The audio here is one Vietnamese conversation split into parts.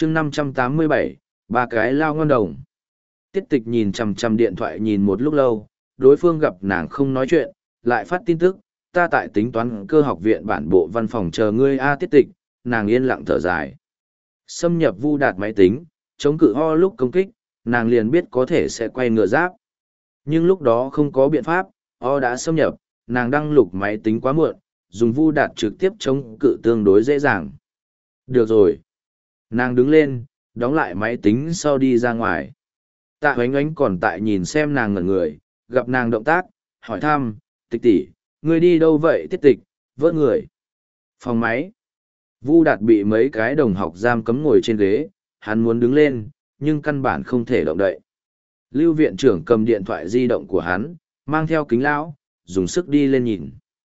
chương 587, ba cái lao ngon đồng. Tiết tịch nhìn chằm chằm điện thoại nhìn một lúc lâu, đối phương gặp nàng không nói chuyện, lại phát tin tức, ta tại tính toán cơ học viện bản bộ văn phòng chờ ngươi a tiết tịch, nàng yên lặng thở dài. Xâm nhập Vu Đạt máy tính, chống cự ho lúc công kích, nàng liền biết có thể sẽ quay ngựa giáp. Nhưng lúc đó không có biện pháp, ho đã xâm nhập, nàng đăng lục máy tính quá muộn, dùng Vu Đạt trực tiếp chống cự tương đối dễ dàng. Được rồi. Nàng đứng lên, đóng lại máy tính sau đi ra ngoài. Tạ Hoánh Ánh còn tại nhìn xem nàng ngẩn người, gặp nàng động tác, hỏi thăm, tịch tỷ, ngươi đi đâu vậy tiết tịch, vỡ người. Phòng máy. Vu Đạt bị mấy cái đồng học giam cấm ngồi trên ghế, hắn muốn đứng lên, nhưng căn bản không thể động đậy. Lưu viện trưởng cầm điện thoại di động của hắn, mang theo kính lão, dùng sức đi lên nhìn.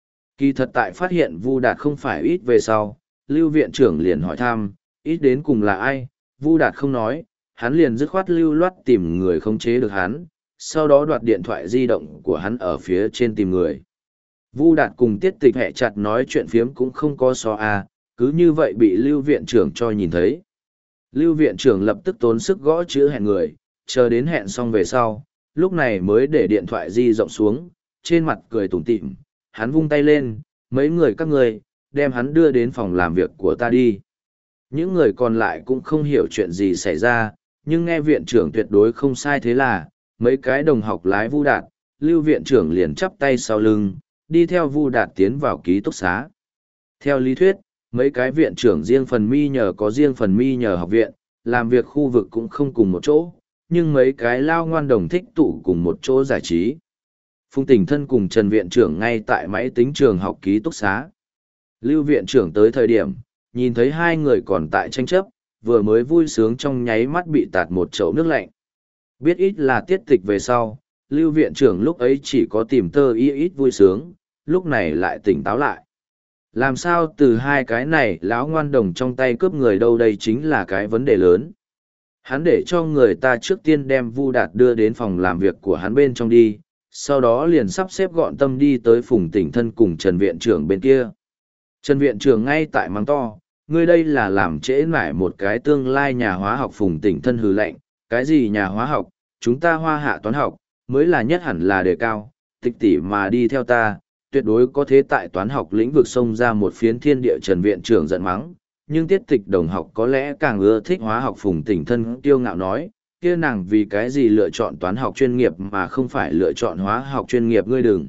Kỳ thật tại phát hiện Vu Đạt không phải ít về sau, Lưu viện trưởng liền hỏi thăm, ít đến cùng là ai, Vu Đạt không nói, hắn liền dứt khoát lưu loát tìm người khống chế được hắn, sau đó đoạt điện thoại di động của hắn ở phía trên tìm người. Vu Đạt cùng Tiết Tịch hẹ chặt nói chuyện phiếm cũng không có so cứ như vậy bị Lưu viện trưởng cho nhìn thấy. Lưu viện trưởng lập tức tốn sức gõ chữ hẹn người, chờ đến hẹn xong về sau, lúc này mới để điện thoại di rộng xuống, trên mặt cười tủm tỉm, hắn vung tay lên, mấy người các người, đem hắn đưa đến phòng làm việc của ta đi. Những người còn lại cũng không hiểu chuyện gì xảy ra, nhưng nghe viện trưởng tuyệt đối không sai thế là, mấy cái đồng học lái Vu Đạt, Lưu viện trưởng liền chắp tay sau lưng, đi theo Vu Đạt tiến vào ký túc xá. Theo lý thuyết, mấy cái viện trưởng riêng phần mi nhờ có riêng phần mi nhờ học viện, làm việc khu vực cũng không cùng một chỗ, nhưng mấy cái lao ngoan đồng thích tụ cùng một chỗ giải trí. Phùng Tỉnh Thân cùng Trần viện trưởng ngay tại máy tính trường học ký túc xá. Lưu viện trưởng tới thời điểm, nhìn thấy hai người còn tại tranh chấp, vừa mới vui sướng trong nháy mắt bị tạt một chậu nước lạnh. Biết ít là tiết tịch về sau, Lưu viện trưởng lúc ấy chỉ có tìm tơ ít vui sướng, lúc này lại tỉnh táo lại. Làm sao từ hai cái này lão ngoan đồng trong tay cướp người đâu, đây chính là cái vấn đề lớn. Hắn để cho người ta trước tiên đem Vu Đạt đưa đến phòng làm việc của hắn bên trong đi, sau đó liền sắp xếp gọn tâm đi tới Phùng Tỉnh Thân cùng Trần viện trưởng bên kia. Trần viện trưởng ngay tại mắng to, ngươi đây là làm trễ nải một cái tương lai nhà hóa học. Phùng Tỉnh Thân hừ lạnh, cái gì nhà hóa học, chúng ta Hoa Hạ toán học, mới là nhất hẳn là đề cao, tịch tỷ mà đi theo ta, tuyệt đối có thế tại toán học lĩnh vực xông ra một phiến thiên địa. Trần viện trưởng giận mắng, nhưng tiết tịch đồng học có lẽ càng ưa thích hóa học. Phùng Tỉnh Thân kiêu ngạo nói, kia nàng vì cái gì lựa chọn toán học chuyên nghiệp mà không phải lựa chọn hóa học chuyên nghiệp, ngươi đừng.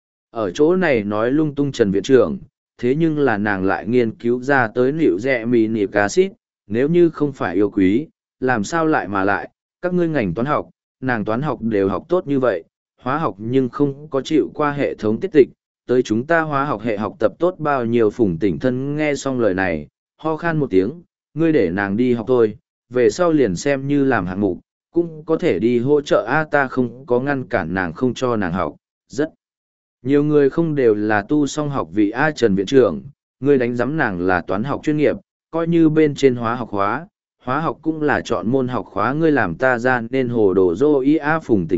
Ở chỗ này nói lung tung. Trần viện trưởng, thế nhưng là nàng lại nghiên cứu ra tới liệu rẽ mì nịp acid, nếu như không phải yêu quý, làm sao lại, các ngươi ngành toán học, nàng toán học đều học tốt như vậy, hóa học nhưng không có chịu qua hệ thống tiết tịch, tới chúng ta hóa học hệ học tập tốt bao nhiêu. Phùng Tỉnh Thân nghe xong lời này, ho khan một tiếng, ngươi để nàng đi học thôi, về sau liền xem như làm hạng mục, cũng có thể đi hỗ trợ ta không có ngăn cản nàng không cho nàng học, rất nhiều người không đều là tu song học vị Trần viện trưởng, ngươi đánh giám nàng là toán học chuyên nghiệp, coi như bên trên hóa học hóa học cũng là chọn môn học khóa, ngươi làm ta ra nên hồ đồ dô Phùng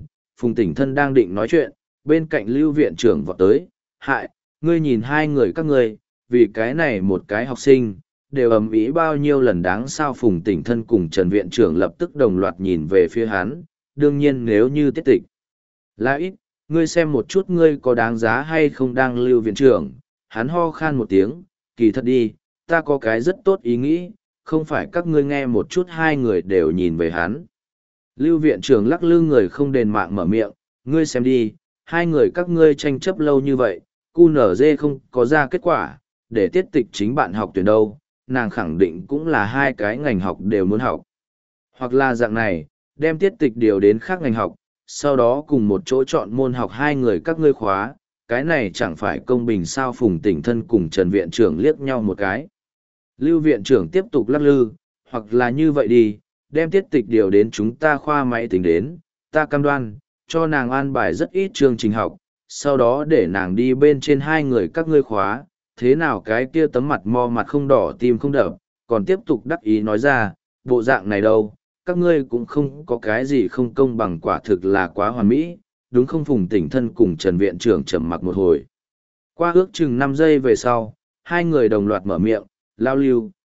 Tỉnh Thân đang định nói chuyện, bên cạnh Lưu viện trưởng vọt tới, hại, ngươi nhìn hai người các ngươi, vì cái này một cái học sinh, đều ầm ĩ bao nhiêu lần đáng sao. Phùng Tỉnh Thân cùng Trần viện trưởng lập tức đồng loạt nhìn về phía hắn, đương nhiên nếu như tiết tịch là ít, ngươi xem một chút ngươi có đáng giá hay không. Đang Lưu viện trưởng, hắn ho khan một tiếng, kỳ thật đi, ta có cái rất tốt ý nghĩ, không phải các ngươi nghe một chút. Hai người đều nhìn về hắn. Lưu viện trưởng lắc lư người không đền mạng mở miệng, ngươi xem đi, hai người các ngươi tranh chấp lâu như vậy, QNZ không có ra kết quả, để tiết tịch chính bạn học tuyển đâu, nàng khẳng định cũng là hai cái ngành học đều muốn học. Hoặc là dạng này, đem tiết tịch điều đến khác ngành học, sau đó cùng một chỗ chọn môn học hai người các ngươi khóa, cái này chẳng phải công bình sao. Phùng Tỉnh Thân cùng Trần viện trưởng liếc nhau một cái. Lưu viện trưởng tiếp tục lắc lư, hoặc là như vậy đi, đem tiết tịch điều đến chúng ta khoa máy tính đến, ta cam đoan, cho nàng an bài rất ít chương trình học, sau đó để nàng đi bên trên hai người các ngươi khóa, thế nào cái kia tấm mặt mo mặt không đỏ tim không đập, còn tiếp tục đắc ý nói ra, bộ dạng này đâu, các ngươi cũng không có cái gì không công bằng, quả thực là quá hoàn mỹ, đúng không? Phùng Tỉnh Thân cùng Trần viện trưởng trầm mặc một hồi. Qua ước chừng 5 giây về sau, hai người đồng loạt mở miệng, Lao Lưu,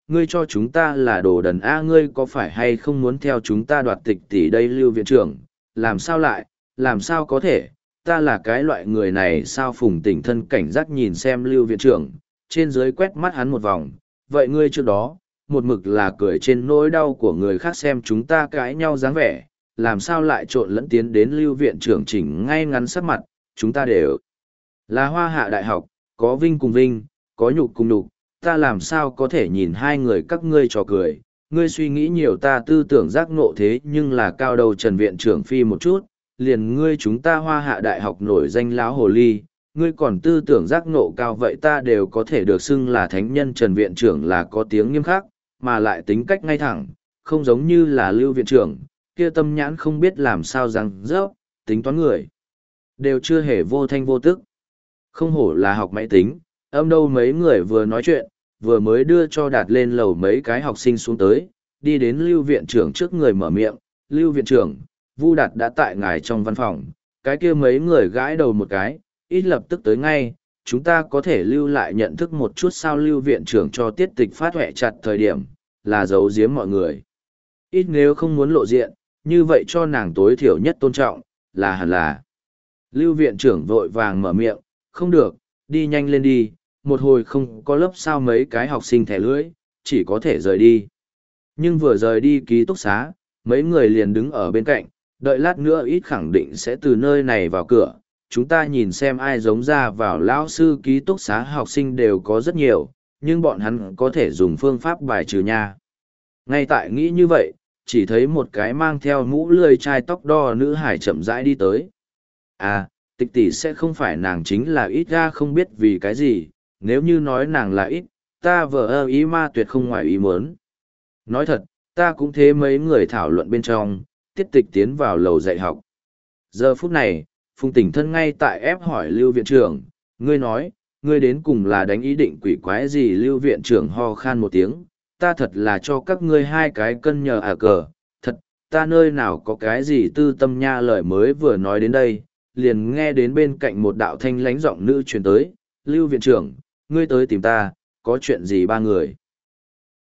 ngươi cho chúng ta là đồ đần a, ngươi có phải hay không muốn theo chúng ta đoạt tịch tỷ đây Lưu viện trưởng, làm sao lại, làm sao có thể, ta là cái loại người này sao? Phùng Tỉnh Thân cảnh giác nhìn xem Lưu viện trưởng, trên dưới quét mắt hắn một vòng, vậy ngươi trước đó, một mực là cười trên nỗi đau của người khác xem chúng ta cãi nhau dáng vẻ, làm sao lại trộn lẫn tiến đến Lưu viện trưởng chỉnh ngay ngắn sắc mặt, chúng ta đều là Hoa Hạ Đại học, có vinh cùng vinh, có nhục cùng nhục, ta làm sao có thể nhìn hai người các ngươi trò cười, ngươi suy nghĩ nhiều, ta tư tưởng giác ngộ thế nhưng là cao đầu Trần viện trưởng phi một chút, liền ngươi chúng ta Hoa Hạ Đại học nổi danh láo hồ ly, ngươi còn tư tưởng giác ngộ cao vậy, ta đều có thể được xưng là thánh nhân. Trần viện trưởng là có tiếng nghiêm khắc, mà lại tính cách ngay thẳng, không giống như là Lưu viện trưởng, kia tâm nhãn không biết làm sao rằng rớp, tính toán người. Đều chưa hề vô thanh vô tức. Không hổ là học máy tính, âm đâu mấy người vừa nói chuyện, vừa mới đưa cho Đạt lên lầu mấy cái học sinh xuống tới, đi đến Lưu viện trưởng trước người mở miệng, Lưu viện trưởng, Vu Đạt đã tại ngài trong văn phòng, cái kia mấy người gãi đầu một cái, ít lập tức tới ngay, chúng ta có thể lưu lại nhận thức một chút sao? Lưu viện trưởng cho Tiết Tịch phát huệ chặt thời điểm, là giấu giếm mọi người. Ít nếu không muốn lộ diện, như vậy cho nàng tối thiểu nhất tôn trọng, là hẳn là. Lưu viện trưởng vội vàng mở miệng, không được, đi nhanh lên đi, một hồi không có lớp sao? Mấy cái học sinh thẻ lưỡi, chỉ có thể rời đi. Nhưng vừa rời đi ký túc xá, mấy người liền đứng ở bên cạnh, đợi lát nữa ít khẳng định sẽ từ nơi này vào cửa, chúng ta nhìn xem ai giống ra vào. Lão sư ký túc xá học sinh đều có rất nhiều, nhưng bọn hắn có thể dùng phương pháp bài trừ nha. Ngay tại nghĩ như vậy, chỉ thấy một cái mang theo mũ lười chai tóc đo nữ hải chậm rãi đi tới. À, Tịch tỷ sẽ không phải nàng chính là ít ra, không biết vì cái gì, nếu như nói nàng là ít, ta vờ ý ma tuyệt không ngoài ý muốn. Nói thật, ta cũng thế. Mấy người thảo luận bên trong, Tiết Tịch tiến vào lầu dạy học. Giờ phút này, Phùng Tỉnh Thân ngay tại ép hỏi Lưu viện trưởng, ngươi nói, ngươi đến cùng là đánh ý định quỷ quái gì? Lưu viện trưởng ho khan một tiếng, ta thật là cho các ngươi hai cái cân nhờ à cờ, thật, ta nơi nào có cái gì tư tâm nha. Lời mới vừa nói đến đây, liền nghe đến bên cạnh một đạo thanh lánh giọng nữ truyền tới, Lưu viện trưởng, ngươi tới tìm ta, có chuyện gì? Ba người